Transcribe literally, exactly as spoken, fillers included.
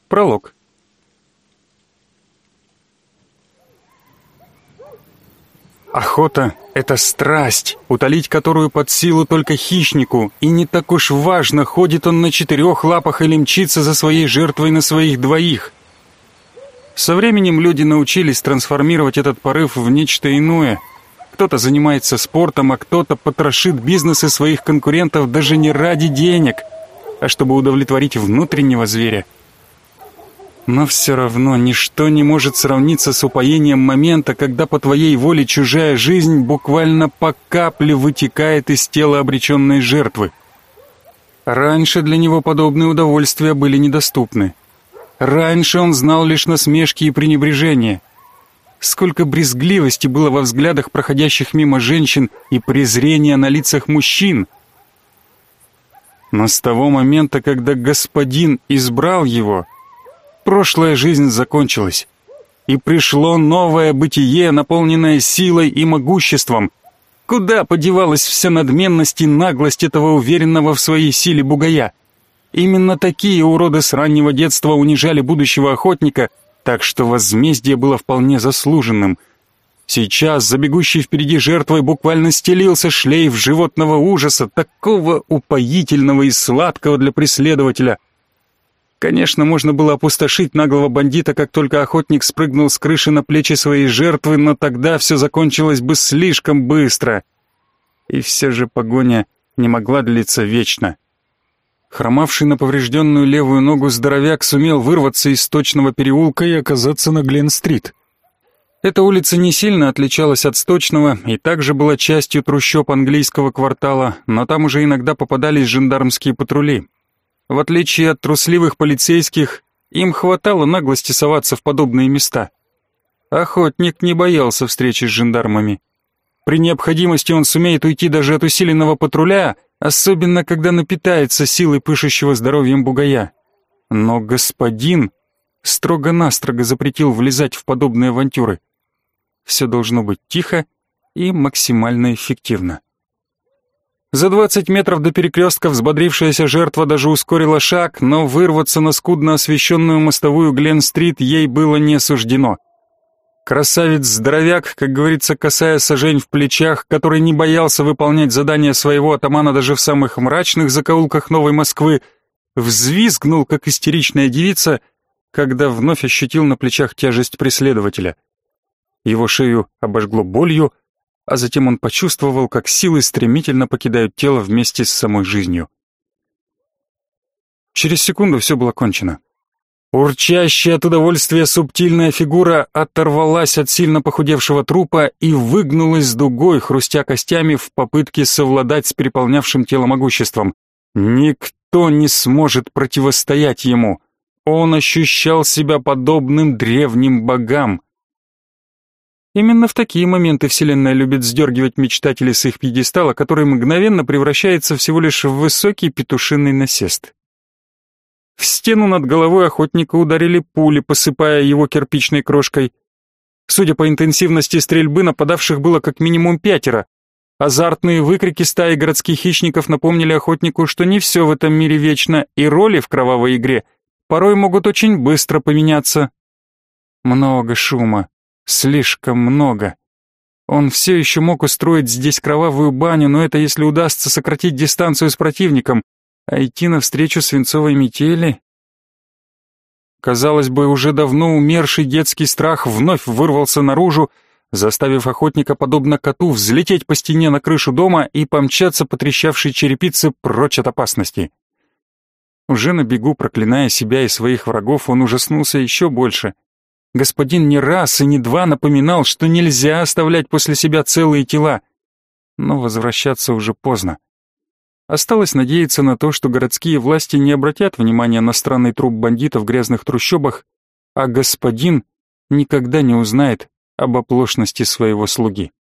Пролог. Охота — это страсть, утолить которую под силу только хищнику, и не так уж важно, ходит он на четырех лапах или мчится за своей жертвой на своих двоих. Со временем люди научились трансформировать этот порыв в нечто иное. Кто-то занимается спортом, а кто-то потрошит бизнесы своих конкурентов даже не ради денег, а чтобы удовлетворить внутреннего зверя. Но все равно ничто не может сравниться с упоением момента, когда по твоей воле чужая жизнь буквально по капле вытекает из тела обреченной жертвы. Раньше для него подобные удовольствия были недоступны. Раньше он знал лишь насмешки и пренебрежение. Сколько брезгливости было во взглядах проходящих мимо женщин и презрения на лицах мужчин. Но с того момента, когда господин избрал его, прошлая жизнь закончилась, и пришло новое бытие, наполненное силой и могуществом. Куда подевалась вся надменность и наглость этого уверенного в своей силе бугая? Именно такие уроды с раннего детства унижали будущего охотника, так что возмездие было вполне заслуженным. Сейчас за бегущей впереди жертвой буквально стелился шлейф животного ужаса, такого упоительного и сладкого для преследователя. Конечно, можно было опустошить наглого бандита, как только охотник спрыгнул с крыши на плечи своей жертвы, но тогда все закончилось бы слишком быстро. И все же погоня не могла длиться вечно. Хромавший на поврежденную левую ногу здоровяк сумел вырваться из сточного переулка и оказаться на Гленн-стрит. Эта улица не сильно отличалась от сточного и также была частью трущоб английского квартала, но там уже иногда попадались жандармские патрули. В отличие от трусливых полицейских, им хватало наглости соваться в подобные места. Охотник не боялся встречи с жандармами. При необходимости он сумеет уйти даже от усиленного патруля, особенно когда напитается силой пышущего здоровьем бугая. Но господин строго-настрого запретил влезать в подобные авантюры. Все должно быть тихо и максимально эффективно. За двадцать метров до перекрестка взбодрившаяся жертва даже ускорила шаг, но вырваться на скудно освещенную мостовую Гленн-стрит ей было не суждено. Красавец-здоровяк, как говорится, косая сажень в плечах, который не боялся выполнять задания своего атамана даже в самых мрачных закоулках Новой Москвы, взвизгнул, как истеричная девица, когда вновь ощутил на плечах тяжесть преследователя. Его шею обожгло болью, а затем он почувствовал, как силы стремительно покидают тело вместе с самой жизнью. Через секунду все было кончено. Урчащая от удовольствия субтильная фигура оторвалась от сильно похудевшего трупа и выгнулась дугой, хрустя костями в попытке совладать с переполнявшим тело могуществом. Никто не сможет противостоять ему. Он ощущал себя подобным древним богам. Именно в такие моменты Вселенная любит сдергивать мечтателей с их пьедестала, который мгновенно превращается всего лишь в высокий петушиный насест. В стену над головой охотника ударили пули, посыпая его кирпичной крошкой. Судя по интенсивности стрельбы, нападавших было как минимум пятеро. Азартные выкрики стаи городских хищников напомнили охотнику, что не все в этом мире вечно, и роли в кровавой игре порой могут очень быстро поменяться. Много шума. Слишком много. Он все еще мог устроить здесь кровавую баню, но это если удастся сократить дистанцию с противником, а идти навстречу свинцовой метели... Казалось бы, уже давно умерший детский страх вновь вырвался наружу, заставив охотника, подобно коту, взлететь по стене на крышу дома и помчаться по трещавшей черепице прочь от опасности. Уже на бегу, проклиная себя и своих врагов, он ужаснулся еще больше. Господин не раз и не два напоминал, что нельзя оставлять после себя целые тела. Но возвращаться уже поздно. Осталось надеяться на то, что городские власти не обратят внимания на странный труп бандита в грязных трущобах, а господин никогда не узнает об оплошности своего слуги.